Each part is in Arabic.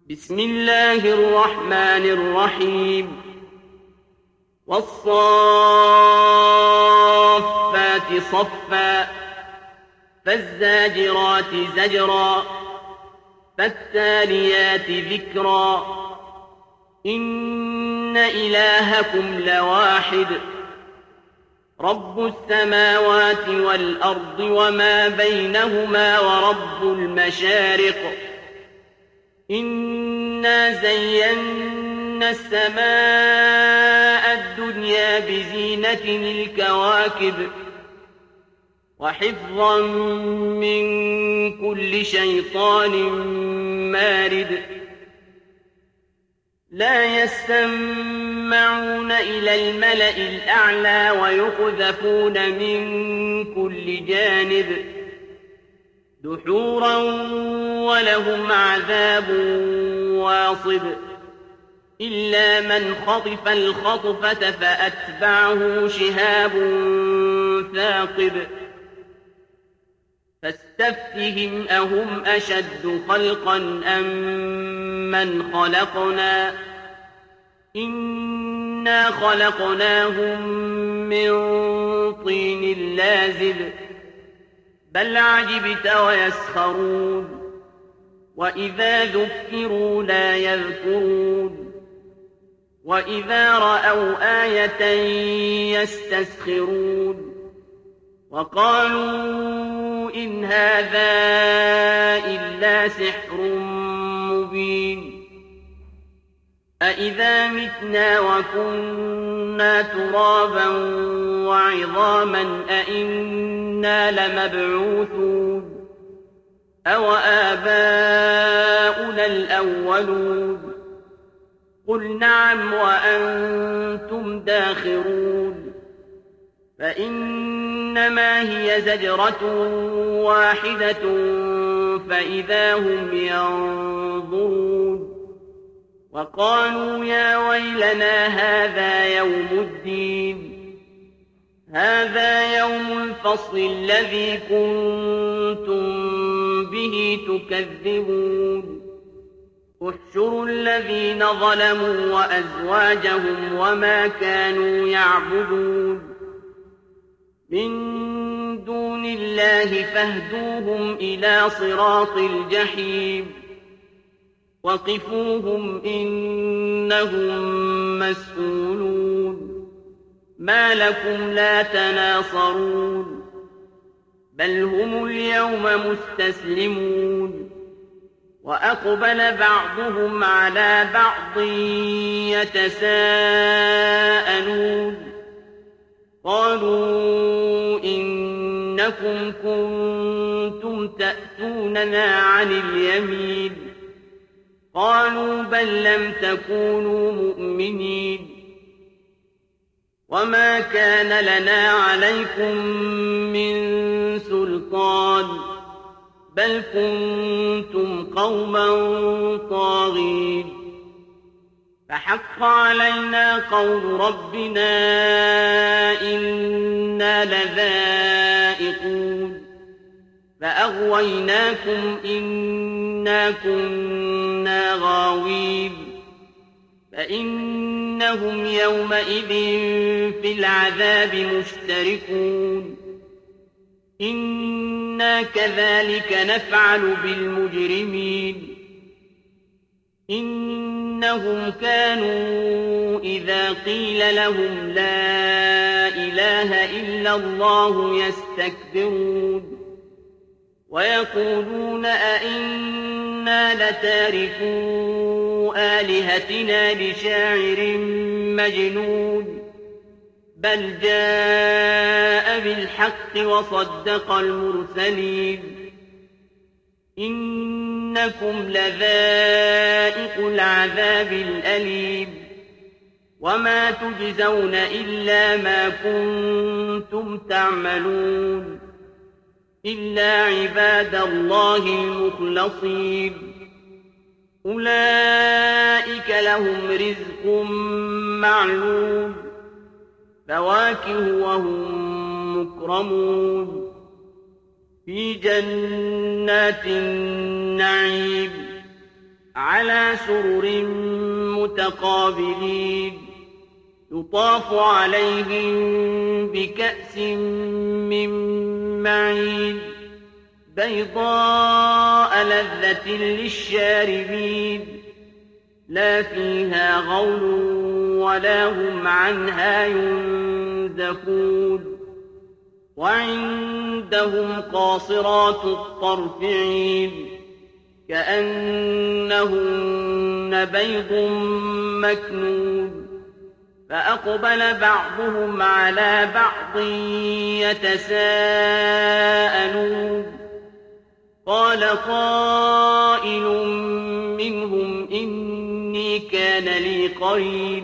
بسم الله الرحمن الرحيم والصافات صفا فالزاجرات زجرا فالتاليات ذكرا إن إلهكم لواحد رب السماوات والأرض وما بينهما ورب المشارق إنا زينا السماء الدنيا بزينة الكواكب وحفظا من كل شيطان مارد لا يستمعون إلى الملأ الأعلى ويقذفون من كل جانب دحورا ولهم عذاب واصب إلا من خطف الخطفة فأتبعه شهاب ثاقب فاستفتهم أهم أشد خلقا أم من خلقنا إنا خلقناهم من طين لازب بل عجبت ويسخرون وإذا ذكروا لا يذكرون وإذا رأوا آية يستسخرون وقالوا إن هذا إلا سحر مبين أإذا متنا وكنا ترابا وعظاما أإنا لمبعوثون أو آباؤنا الأولون قل نعم وأنتم داخرون فإنما هي زجرة واحدة فإذا هم ينظرون وقالوا يا ويلنا هذا يوم الدين هذا يوم الفصل الذي كنتم به تكذبون احشروا الذين ظلموا وأزواجهم وما كانوا يعبدون من دون الله فاهدوهم إلى صراط الجحيم وقفوهم إنهم مسؤولون ما لكم لا تناصرون بل هم اليوم مستسلمون وأقبل بعضهم على بعض يتساءلون قالوا إنكم كنتم تأتوننا عن اليمين قالوا بل لم تكونوا مؤمنين وما كان لنا عليكم من سلطان بل كنتم قوما طاغين فحق علينا قول ربنا إنا لذائقون فأغويناكم إنا كنا غاوين فإنهم يومئذ في العذاب مشتركون إنا كذلك نفعل بالمجرمين إنهم كانوا إذا قيل لهم لا إله إلا الله يستكبرون ويقولون أئنا لتاركو آلهتنا لشاعر مجنون بل جاء بالحق وصدق المرسلين إنكم لذائق العذاب الأليم وما تجزون إلا ما كنتم تعملون إلا عباد الله المخلصين أولئك لهم رزق معلوم فواكه وهم مكرمون في جنات النعيم على سرر متقابلين يطاف عليهم بكأس من معين بيضاء لذة للشاربين لا فيها غول ولا هم عنها ينزفون وعندهم قاصرات الطرف عين كأنهن بيض مكنون فأقبل بعضهم على بعض يتساءلون قال قائل منهم إني كان لي قرين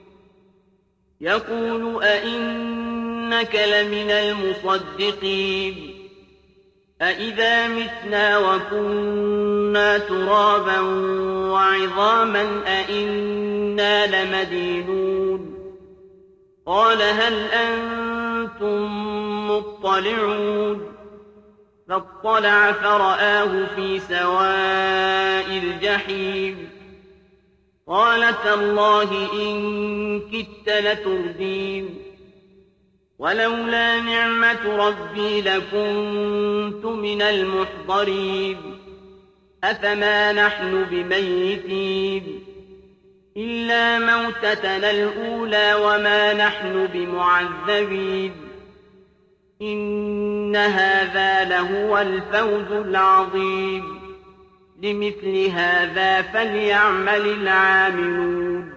يقول أئنك لمن المصدقين أئذا متنا وكنا ترابا وعظاما أئنا لمدينون قال هل أنتم مطلعون فاطلع فرآه في سواء الجحيم قال تالله إن كدت لتردين ولولا نعمة ربي لكنت من المحضرين أفما نحن بميتين إلا موتتنا الأولى وما نحن بمعذبين إن هذا لهو الفوز العظيم لمثل هذا فليعمل العاملون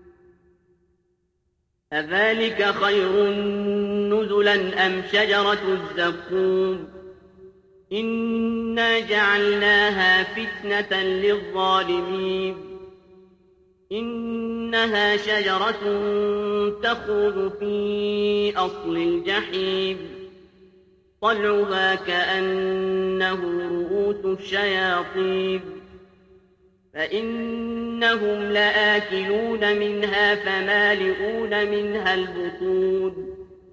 أذلك خير نزلا أم شجرة الزقوم إنا جعلناها فتنة للظالمين إنها شجرة تخرج في أصل الجحيم طلعها كأنه رؤوس الشياطين فإنهم لآكلون منها فمالئون منها البطون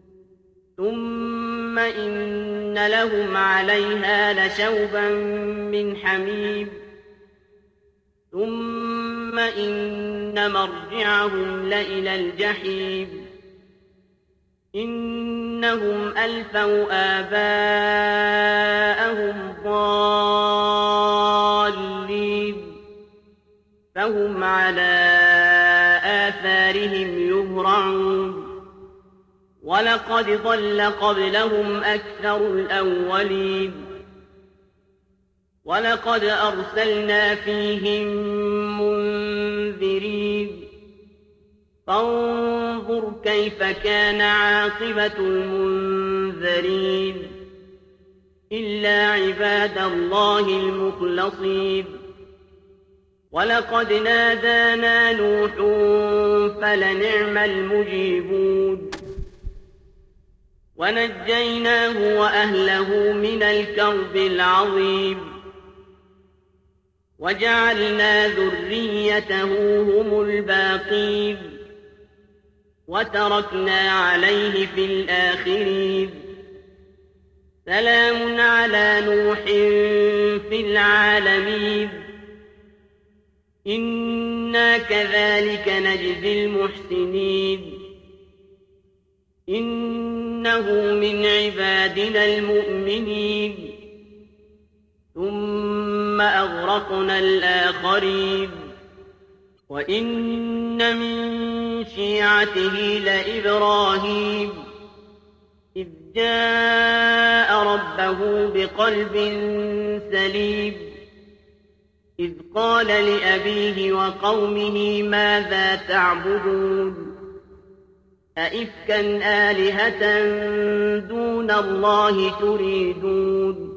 ثم إن لهم عليها لشوبا من حميم ثم إن مرجعهم لإلى الجحيم إنهم ألفوا آباءهم ضالين فهم على آثارهم يهرعون ولقد ضل قبلهم أكثر الأولين ولقد أرسلنا فيهم منذرين فانظر كيف كان عاقبة المنذرين إلا عباد الله المخلصين ولقد نادانا نوح فلنعم المجيبون ونجيناه وأهله من الكرب العظيم وجعلنا ذريته هم الباقين وتركنا عليه في الآخرين سلام على نوح في العالمين إنا كذلك نجزي المحسنين إنه من عبادنا المؤمنين ثم أغرقنا الآخرين وإن من شيعته لإبراهيم إذ جاء ربه بقلب سليم إذ قال لأبيه وقومه ماذا تعبدون أئفكا آلهة دون الله تريدون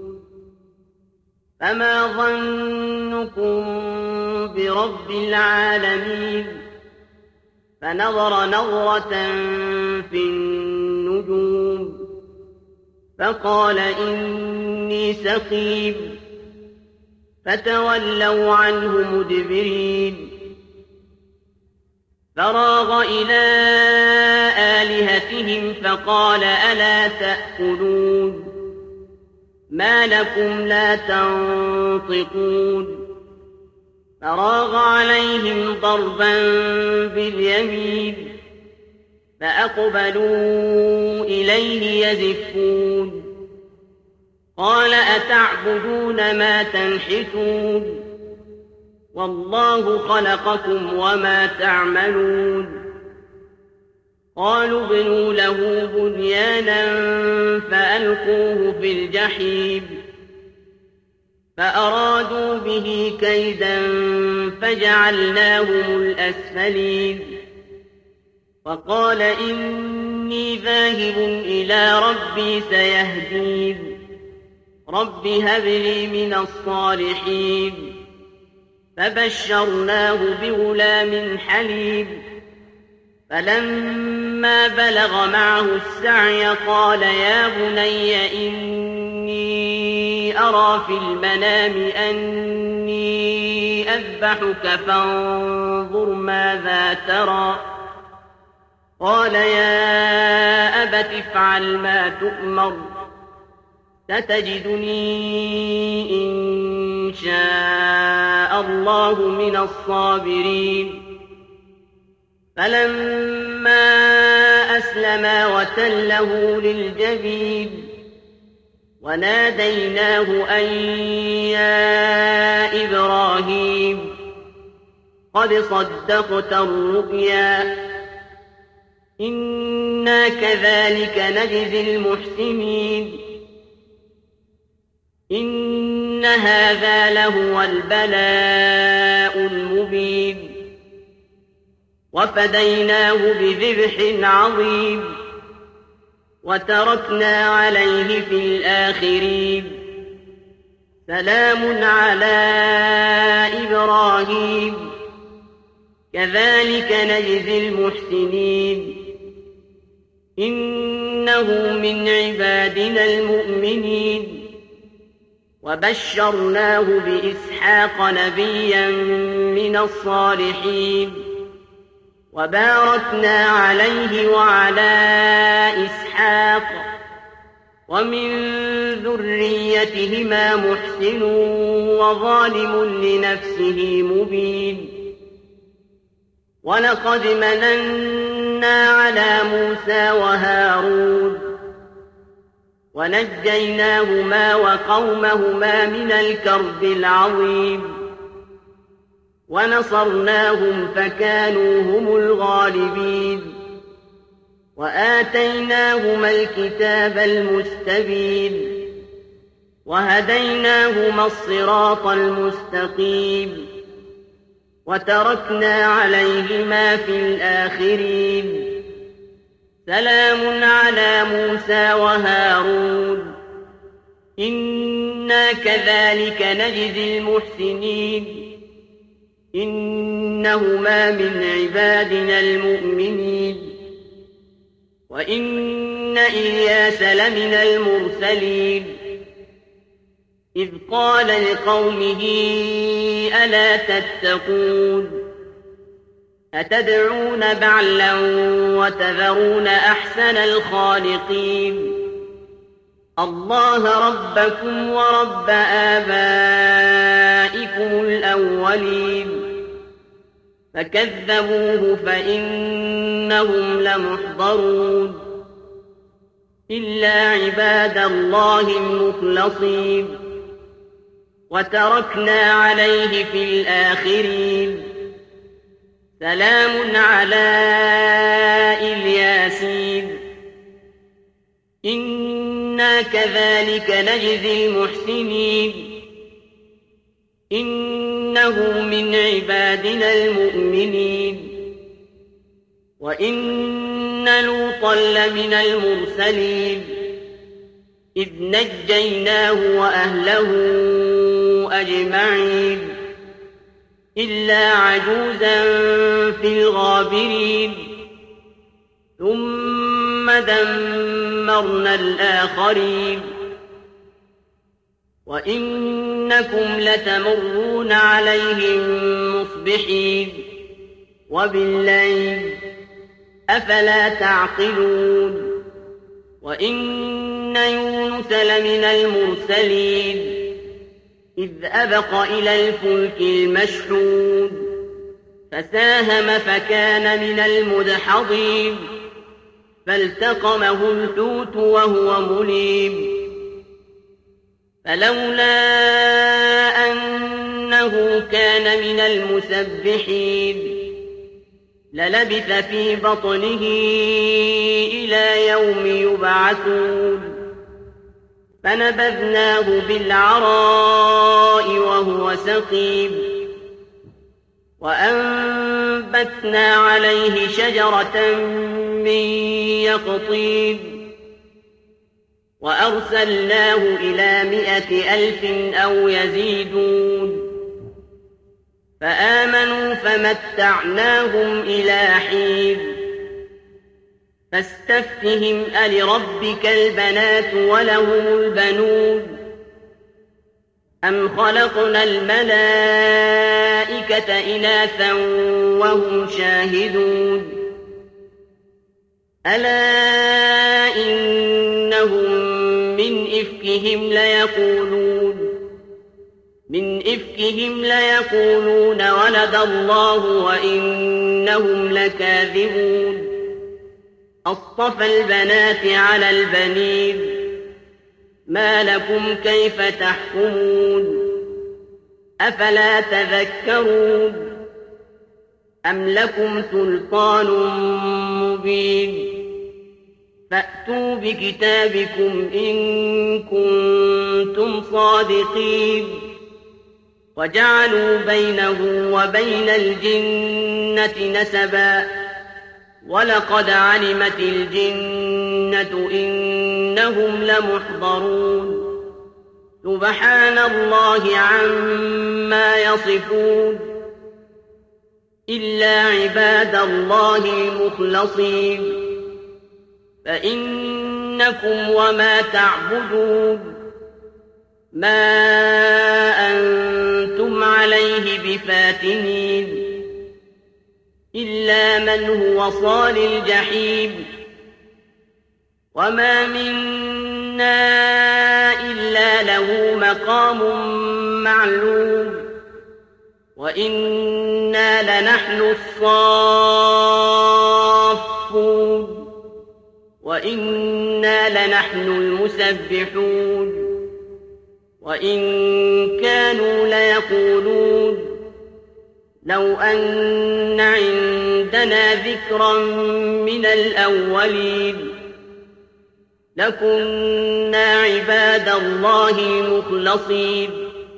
فما ظنكم برب العالمين فنظر نظرة في النجوم فقال إني سقيم فتولوا عنه مدبرين فراغ إلى آلهتهم فقال ألا تأكلون ما لكم لا تنطقون فراغ عليهم ضربا باليمين فأقبلوا إليه يزفون قال أتعبدون ما تنحتون والله خلقكم وما تعملون قالوا ابنوا له بنيانا فألقوه في الجحيم فأرادوا به كيدا فجعلناهم الأسفلين وقال إني ذاهب إلى ربي سيهدين رب هب لي من الصالحين فبشرناه بغلام حليم فلما بلغ معه السعي قال يا بني إني أرى في المنام أني أذبحك فانظر ماذا ترى قال يا أبت افعل ما تؤمر ستجدني إن شاء الله من الصابرين فلما أسلما وتله للجبين وناديناه أن يا إبراهيم قد صدقت الرؤيا إنا كذلك نجزي المحسنين إن هذا لهو البلاء المبين وفديناه بذبح عظيم وتركنا عليه في الآخرين سلام على إبراهيم كذلك نجزي المحسنين إنه من عبادنا المؤمنين وبشرناه بإسحاق نبيا من الصالحين وباركنا عليه وعلى إسحاق ومن ذريتهما محسن وظالم لنفسه مبين ولقد مننا على موسى وهارون ونجيناهما وقومهما من الكرب العظيم ونصرناهم فكانوا هم الغالبين وآتيناهما الكتاب المستبين وهديناهما الصراط المستقيم وتركنا عليهما في الآخرين سلام على موسى وهارون إنا كذلك نجزي المحسنين إنهما من عبادنا المؤمنين وإن إلياس لمن المرسلين إذ قال لقومه ألا تتقون أتدعون بعلا وتذرون أحسن الخالقين الله ربكم ورب آبائكم الأولين فكذبوه فإنهم لمحضرون إلا عباد الله المخلصين وتركنا عليه في الآخرين سلام على الياسين إنا كذلك نجزي المحسنين إنه من عبادنا المؤمنين وإن لوطا لمن المرسلين إذ نجيناه وأهله أجمعين إلا عجوزا في الغابرين ثم دمرنا الآخرين وإنكم لتمرون عليهم مصبحين وبالليل أفلا تعقلون وإن يونس لمن المرسلين إذ أبق إلى الفلك المشحون فساهم فكان من المدحضين فالتقمه الحوت وهو مليم فلولا أنه كان من المسبحين للبث في بطنه إلى يوم يبعثون فنبذناه بالعراء وهو سقيم وأنبتنا عليه شجرة من يقطين وأرسلناه إلى 100,000 أو يزيدون فآمنوا فمتعناهم إلى حين فاستفتهم ألربك البنات ولهم البنون أم خلقنا الملائكة إناثا وهم شاهدون ألا إنهم من إفكهم ليقولون ولد الله وإنهم لكاذبون أصطفى البنات على البنين ما لكم كيف تحكمون أفلا تذكرون أم لكم سلطان مبين فأتوا بكتابكم إن كنتم صادقين وجعلوا بينه وبين الجنة نسبا ولقد علمت الجنة إنهم لمحضرون سبحان الله عما يصفون إلا عباد الله المخلصين فإنكم وما تعبدون ما أنتم عليه بفاتنين إلا من هو صال الجحيم وما منا إلا له مقام معلوم وإنا لنحن الصافون وإنا لنحن المسبحون وإن كانوا ليقولون لو أن عندنا ذكرا من الأولين لكنا عباد الله المخلصين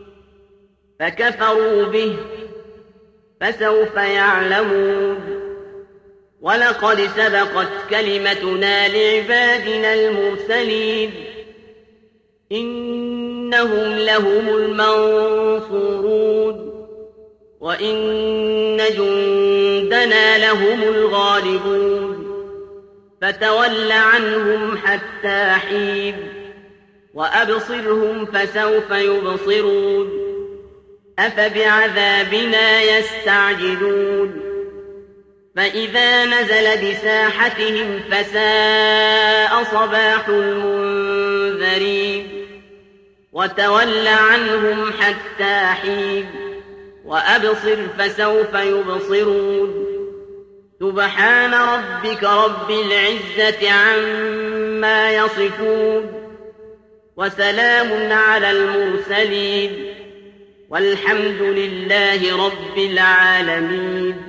فكفروا به فسوف يعلمون ولقد سبقت كلمتنا لعبادنا المرسلين إنهم لهم المنصورون وإن جندنا لهم الغالبون فتول عنهم حتى حين وأبصرهم فسوف يبصرون أفبعذابنا يستعجلون فإذا نزل بساحتهم فساء صباح المنذرين وتول عنهم حتى حين وأبصر فسوف يبصرون سبحان ربك رب العزة عما يصفون وسلام على المرسلين والحمد لله رب العالمين.